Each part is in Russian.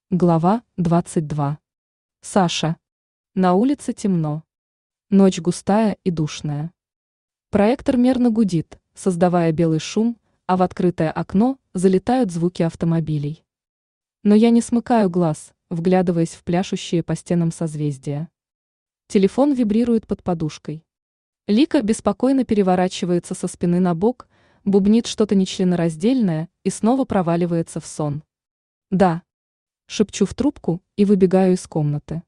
Глава 22. Саша. На улице темно. Ночь густая и душная. Проектор мерно гудит, создавая белый шум, а в открытое окно залетают звуки автомобилей. Но я не смыкаю глаз, вглядываясь в пляшущие по стенам созвездия. Телефон вибрирует под подушкой. Лика беспокойно переворачивается со спины на бок, бубнит что-то нечленораздельное и снова проваливается в сон. Да. Шепчу в трубку и выбегаю из комнаты.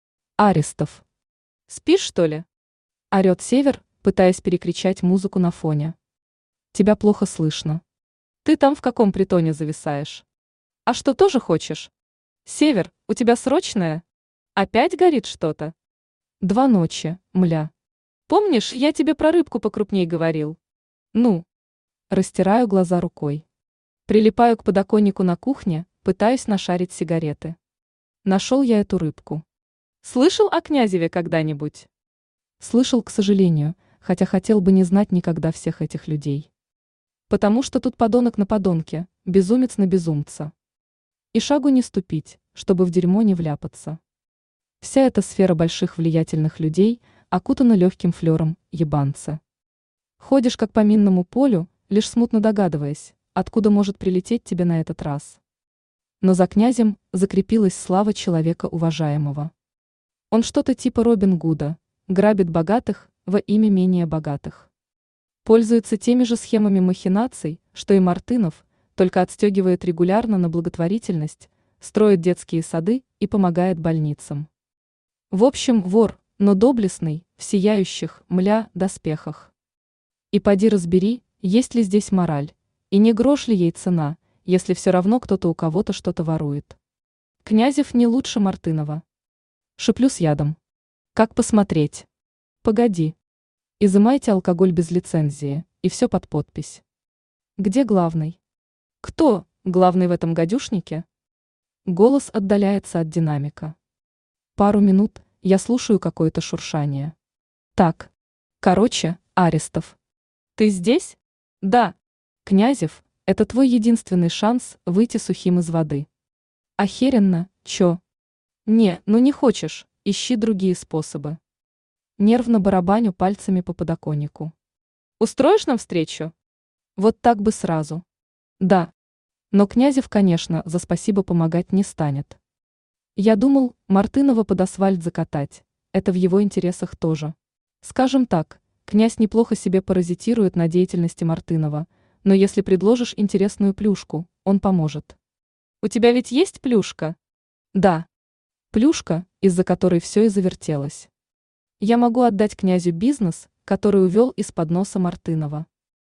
Арестов. Спишь, что ли? Орет Север, пытаясь перекричать музыку на фоне. Тебя плохо слышно. Ты там в каком притоне зависаешь? А что, тоже хочешь? Север, у тебя срочное? Опять горит что-то? 2 ночи, мля. Помнишь, я тебе про рыбку покрупней говорил? Ну. Растираю глаза рукой. Прилипаю к подоконнику на кухне, пытаюсь нашарить сигареты. Нашел я эту рыбку. Слышал о Князеве когда-нибудь? Слышал, к сожалению, хотя хотел бы не знать никогда всех этих людей. Потому что тут подонок на подонке, безумец на безумца. И шагу не ступить, чтобы в дерьмо не вляпаться. Вся эта сфера больших влиятельных людей окутана легким флером ебанца. Ходишь как по минному полю, лишь смутно догадываясь, откуда может прилететь тебе на этот раз. Но за Князем закрепилась слава человека уважаемого. Он что-то типа Робин Гуда, грабит богатых во имя менее богатых. Пользуется теми же схемами махинаций, что и Мартынов, только отстегивает регулярно на благотворительность, строит детские сады и помогает больницам. В общем, вор, но доблестный, в сияющих, мля, доспехах. И поди разбери, есть ли здесь мораль, и не грош ли ей цена, если все равно кто-то у кого-то что-то ворует. Князев не лучше Мартынова. Шиплю с ядом. Как посмотреть? Погоди. Изымайте алкоголь без лицензии, и все под подпись. Где главный? Кто главный в этом гадюшнике? Голос отдаляется от динамика. Пару минут я слушаю какое-то шуршание. Так. Короче, Арестов. Ты здесь? Да. Князев. Это твой единственный шанс выйти сухим из воды. Охеренно, чё? Не, ну не хочешь, ищи другие способы. Нервно барабаню пальцами по подоконнику. Устроишь нам встречу? Вот так бы сразу. Да. Но Князев, конечно, за спасибо помогать не станет. Я думал, Мартынова под асфальт закатать. Это в его интересах тоже. Скажем так, князь неплохо себе паразитирует на деятельности Мартынова, но если предложишь интересную плюшку, он поможет. У тебя ведь есть плюшка? Да. Плюшка, из-за которой все и завертелось. Я могу отдать князю бизнес, который увел из-под носа Мартынова.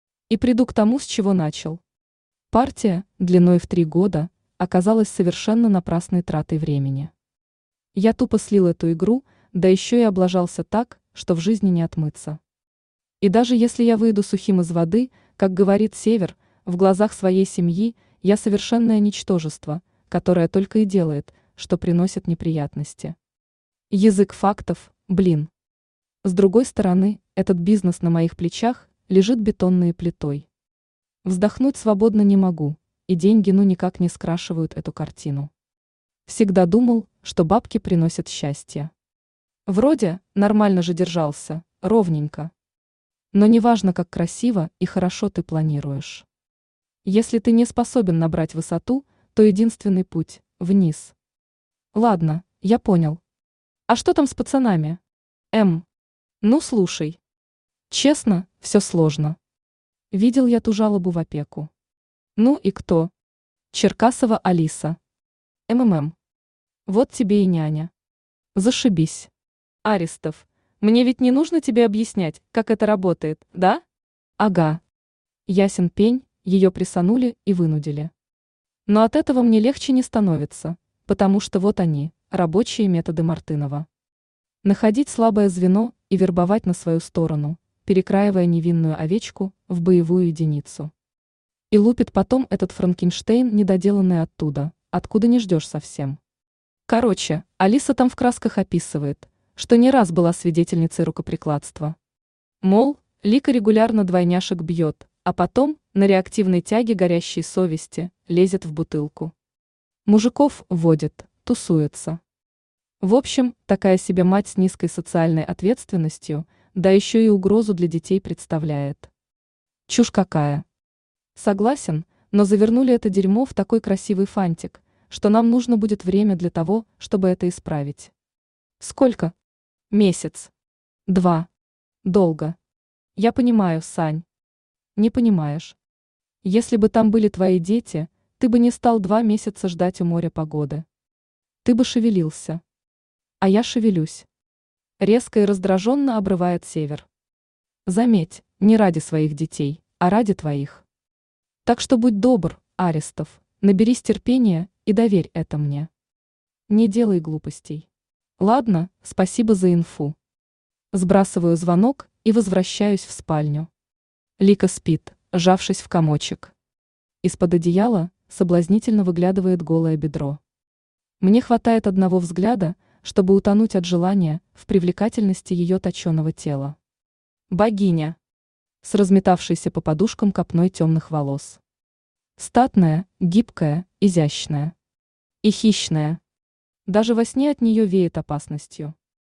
И приду к тому, с чего начал. Партия, длиной в 3 года, оказалась совершенно напрасной тратой времени. Я тупо слил эту игру, да еще и облажался так, что в жизни не отмыться. И даже если я выйду сухим из воды, как говорит Север, в глазах своей семьи я совершенное ничтожество, которое только и делает, что приносит неприятности. Язык фактов, блин. С другой стороны, этот бизнес на моих плечах лежит бетонной плитой. Вздохнуть свободно не могу, и деньги ну никак не скрашивают эту картину. Всегда думал, что бабки приносят счастье. Вроде нормально же держался, ровненько. Но неважно, как красиво и хорошо ты планируешь. Если ты не способен набрать высоту, то единственный путь – вниз. Ладно, я понял. А что там с пацанами? Ну слушай. Честно, все сложно. Видел я ту жалобу в опеку. Ну и кто? Черкасова Алиса. Вот тебе и няня. Зашибись. Арестов. Мне ведь не нужно тебе объяснять, как это работает, да? Ага. Ясен пень, ее присанули и вынудили. Но от этого мне легче не становится, потому что вот они, рабочие методы Мартынова. Находить слабое звено и вербовать на свою сторону, перекраивая невинную овечку в боевую единицу. И лупит потом этот Франкенштейн, недоделанный оттуда, откуда не ждешь совсем. Короче, Алиса там в красках описывает, что не раз была свидетельницей рукоприкладства. Мол, Лика регулярно двойняшек бьет, а потом, на реактивной тяге горящей совести, лезет в бутылку. Мужиков водит, тусуется. В общем, такая себе мать с низкой социальной ответственностью, да еще и угрозу для детей представляет. Чушь какая. Согласен, но завернули это дерьмо в такой красивый фантик, что нам нужно будет время для того, чтобы это исправить. Сколько? Месяц. 2. Долго. Я понимаю, Сань. Не понимаешь. Если бы там были твои дети, ты бы не стал 2 месяца ждать у моря погоды. Ты бы шевелился. А я шевелюсь. Резко и раздраженно обрывает Север. Заметь, не ради своих детей, а ради твоих. Так что будь добр, Арестов, наберись терпения и доверь это мне. Не делай глупостей. Ладно, спасибо за инфу. Сбрасываю звонок и возвращаюсь в спальню. Лика спит, сжавшись в комочек. Из-под одеяла соблазнительно выглядывает голое бедро. Мне хватает одного взгляда, чтобы утонуть от желания в привлекательности ее точеного тела. Богиня. С разметавшейся по подушкам копной темных волос. Статная, гибкая, изящная. И хищная. Даже во сне от нее веет опасностью.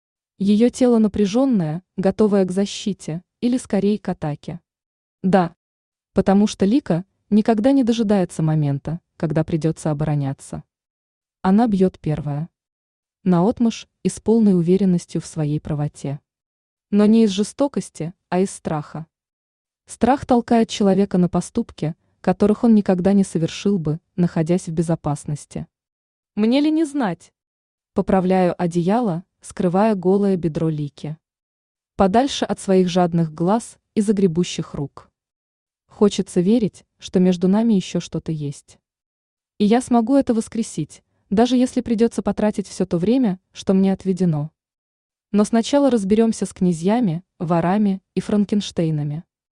Ее тело напряженное, готовое к защите, или скорее к атаке. Да, потому что Лика никогда не дожидается момента, когда придется обороняться. Она бьет первая. Наотмашь и с полной уверенностью в своей правоте. Но не из жестокости, а из страха. Страх толкает человека на поступки, которых он никогда не совершил бы, находясь в безопасности. Мне ли не знать? Поправляю одеяло, скрывая голое бедро Лики. Подальше от своих жадных глаз и загребущих рук. Хочется верить, что между нами еще что-то есть. И я смогу это воскресить, даже если придется потратить все то время, что мне отведено. Но сначала разберемся с князьями, ворами и франкенштейнами.